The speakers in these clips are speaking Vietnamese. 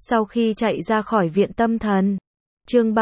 Sau khi chạy ra khỏi viện tâm thần. Chương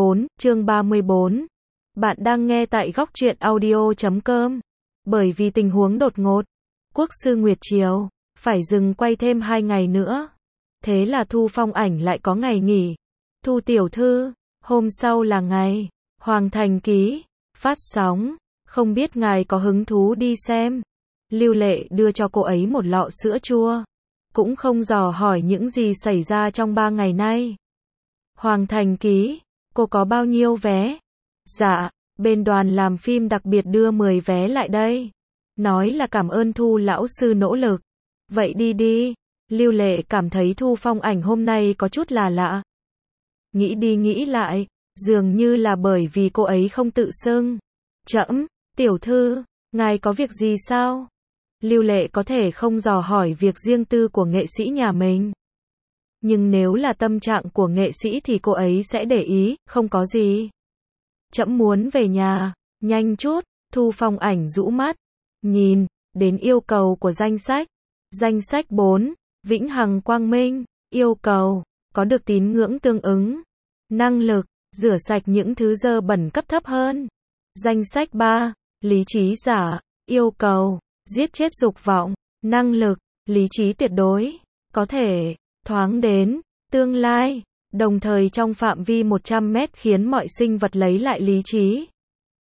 34. Bạn đang nghe tại góc truyện audio.com. Bởi vì tình huống đột ngột, Quốc sư Nguyệt Triều phải dừng quay thêm 2 ngày nữa. Thế là Thu Phong Ảnh lại có ngày nghỉ. Thu tiểu thư, hôm sau là ngày Hoàng Thành Ký phát sóng, không biết ngài có hứng thú đi xem. Lưu Lệ đưa cho cô ấy một lọ sữa chua, cũng không dò hỏi những gì xảy ra trong 3 ngày nay. Hoàng Thành Ký, cô có bao nhiêu vé? Dạ, bên đoàn làm phim đặc biệt đưa 10 vé lại đây. Nói là cảm ơn Thu lão sư nỗ lực. Vậy đi đi. Lưu Lệ cảm thấy Thu Phong Ảnh hôm nay có chút là lạ. Nghĩ đi nghĩ lại, dường như là bởi vì cô ấy không tự xưng. Trẫm, tiểu thư, ngài có việc gì sao? Lưu Lệ có thể không dò hỏi việc riêng tư của nghệ sĩ nhà mình. Nhưng nếu là tâm trạng của nghệ sĩ thì cô ấy sẽ để ý, không có gì. Trẫm muốn về nhà, nhanh chút. Thu Phong Ảnh rũ mắt, nhìn đến yêu cầu của danh sách. Danh sách 4, vĩnh hằng quang minh, yêu cầu, có được tín ngưỡng tương ứng, năng lực, rửa sạch những thứ dơ bẩn cấp thấp hơn. Danh sách 3, lý trí giả, yêu cầu, giết chết dục vọng, năng lực, lý trí tuyệt đối, có thể, thoáng đến, tương lai, đồng thời trong phạm vi 100 mét khiến mọi sinh vật lấy lại lý trí.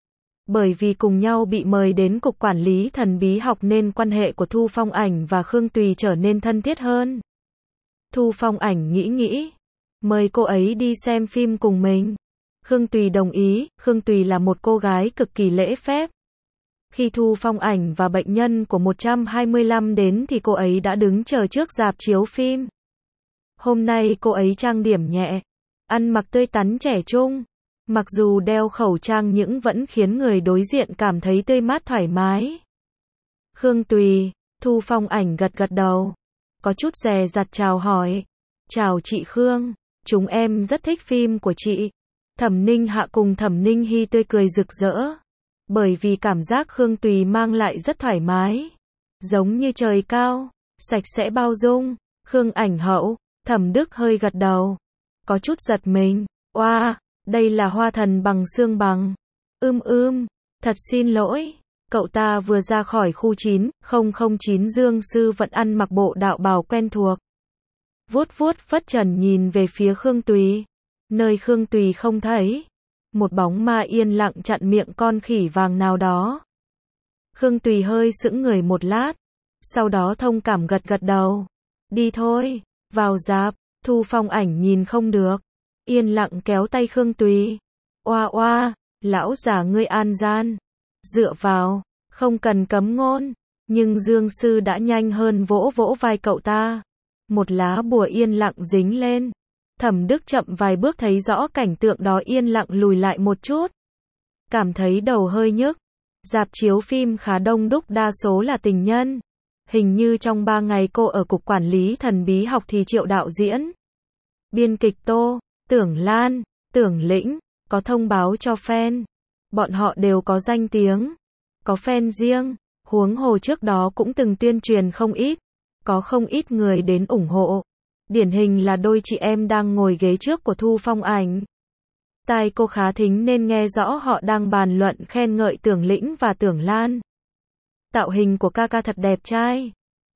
Bởi vì cùng nhau bị mời đến Cục Quản lý Thần bí học nên quan hệ của Thu Phong Ảnh và Khương Tùy trở nên thân thiết hơn. Thu Phong Ảnh nghĩ, mời cô ấy đi xem phim cùng mình. Khương Tùy đồng ý, Khương Tùy là một cô gái cực kỳ lễ phép. Khi Thu Phong Ảnh và bệnh nhân của 125 đến thì cô ấy đã đứng chờ trước rạp chiếu phim. Hôm nay cô ấy trang điểm nhẹ, ăn mặc tươi tắn trẻ trung. Mặc dù đeo khẩu trang nhưng vẫn khiến người đối diện cảm thấy tươi mát thoải mái. Khương Tùy, Thu Phong Ảnh gật đầu. Có chút dè dặt chào hỏi. Chào chị Khương, chúng em rất thích phim của chị. Thẩm Ninh Hạ cùng Thẩm Ninh Hy tươi cười rực rỡ. Bởi vì cảm giác Khương Tùy mang lại rất thoải mái. Giống như trời cao, sạch sẽ bao dung. Khương Ảnh Hậu, Thẩm Đức hơi gật đầu. Có chút giật mình. Oa, đây là Hoa Thần bằng xương bằng. Thật xin lỗi. Cậu ta vừa ra khỏi khu 9009 Dương Sư vẫn ăn mặc bộ đạo bào quen thuộc. Vuốt phất trần nhìn về phía Khương Tùy. Nơi Khương Tùy không thấy. Một bóng ma yên lặng chặn miệng con khỉ vàng nào đó. Khương Tùy hơi sững người một lát. Sau đó thông cảm gật đầu. Đi thôi, vào rạp. Thu Phong Ảnh nhìn không được. Yên lặng kéo tay Khương Tùy. Oa, lão già ngươi an gian. Dựa vào, không cần cấm ngôn. Nhưng Dương Sư đã nhanh hơn vỗ vai cậu ta. Một lá bùa yên lặng dính lên. Thẩm Đức chậm vài bước thấy rõ cảnh tượng đó yên lặng lùi lại một chút. Cảm thấy đầu hơi nhức. Rạp chiếu phim khá đông đúc đa số là tình nhân. Hình như trong 3 ngày cô ở Cục Quản lý Thần bí học thì Triệu đạo diễn. Biên kịch Tô, Tưởng Lan, Tưởng Lĩnh, có thông báo cho fan. Bọn họ đều có danh tiếng. Có fan riêng. Huống hồ trước đó cũng từng tuyên truyền không ít. Có không ít người đến ủng hộ. Điển hình là đôi chị em đang ngồi ghế trước của Thu Phong Ảnh. Tai cô khá thính nên nghe rõ họ đang bàn luận khen ngợi Tưởng Lĩnh và Tưởng Lan. Tạo hình của ca thật đẹp trai.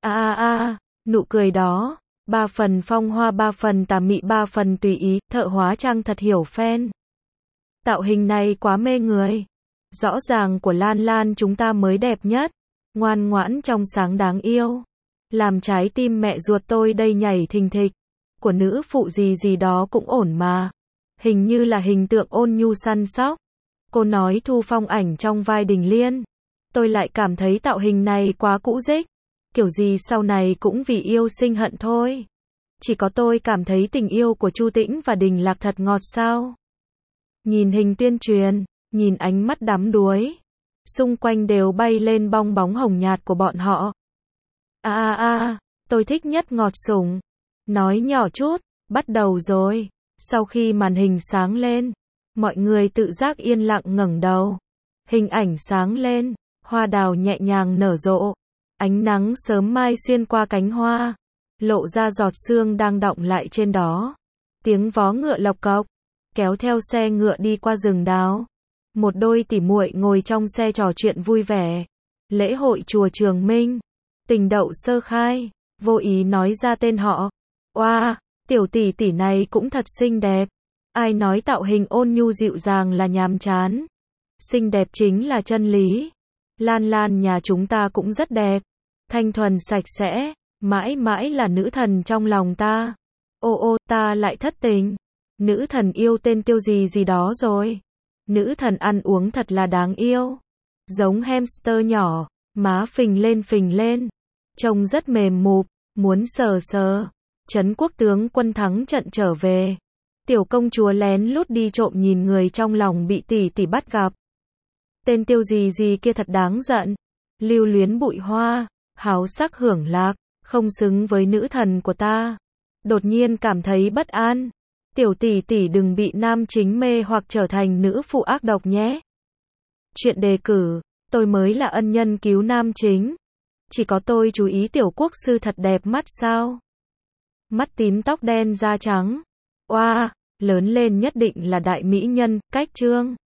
Nụ cười đó. 3 phần phong hoa 3 phần tà mị 3 phần tùy ý, thợ hóa trang thật hiểu fan. Tạo hình này quá mê người. Rõ ràng của Lan chúng ta mới đẹp nhất. Ngoan ngoãn trong sáng đáng yêu. Làm trái tim mẹ ruột tôi đây nhảy thình thịch. Của nữ phụ gì đó cũng ổn mà. Hình như là hình tượng ôn nhu săn sóc. Cô nói Thu Phong Ảnh trong vai Đình Liên. Tôi lại cảm thấy tạo hình này quá cũ rích. Kiểu gì sau này cũng vì yêu sinh hận thôi. Chỉ có tôi cảm thấy tình yêu của Chu Tĩnh và Đình Lạc thật ngọt sao. Nhìn hình tuyên truyền, nhìn ánh mắt đắm đuối. Xung quanh đều bay lên bong bóng hồng nhạt của bọn họ. Tôi thích nhất ngọt sủng. Nói nhỏ chút, bắt đầu rồi. Sau khi màn hình sáng lên, mọi người tự giác yên lặng ngẩng đầu. Hình ảnh sáng lên, hoa đào nhẹ nhàng nở rộ. Ánh nắng sớm mai xuyên qua cánh hoa. lộ ra giọt sương đang đọng lại trên đó. Tiếng vó ngựa lộc cộc, kéo theo xe ngựa đi qua rừng đào. Một đôi tỉ muội ngồi trong xe trò chuyện vui vẻ. Lễ hội chùa Trường Minh, Tình Đậu sơ khai, vô ý nói ra tên họ. Oa, tiểu tỷ tỷ này cũng thật xinh đẹp. Ai nói tạo hình ôn nhu dịu dàng là nhàm chán. Xinh đẹp chính là chân lý. Lan Lan nhà chúng ta cũng rất đẹp. Thanh thuần sạch sẽ, mãi mãi là nữ thần trong lòng ta. Ô ô, ta lại thất tình. Nữ thần yêu tên tiêu gì gì đó rồi. Nữ thần ăn uống thật là đáng yêu. Giống hamster nhỏ, má phình lên. Trông rất mềm mụp, muốn sờ sờ. Trấn quốc tướng quân thắng trận trở về. Tiểu công chúa lén lút đi trộm nhìn người trong lòng bị tỷ tỷ bắt gặp. Tên tiêu gì gì kia thật đáng giận. Lưu luyến bụi hoa, háo sắc hưởng lạc, không xứng với nữ thần của ta. Đột nhiên cảm thấy bất an. Tiểu tỷ tỷ đừng bị nam chính mê hoặc trở thành nữ phụ ác độc nhé. Chuyện đề cử, tôi mới là ân nhân cứu nam chính. Chỉ có tôi chú ý tiểu quốc sư thật đẹp mắt sao? Mắt tím tóc đen da trắng. Oa, lớn lên nhất định là đại mỹ nhân, cách trương.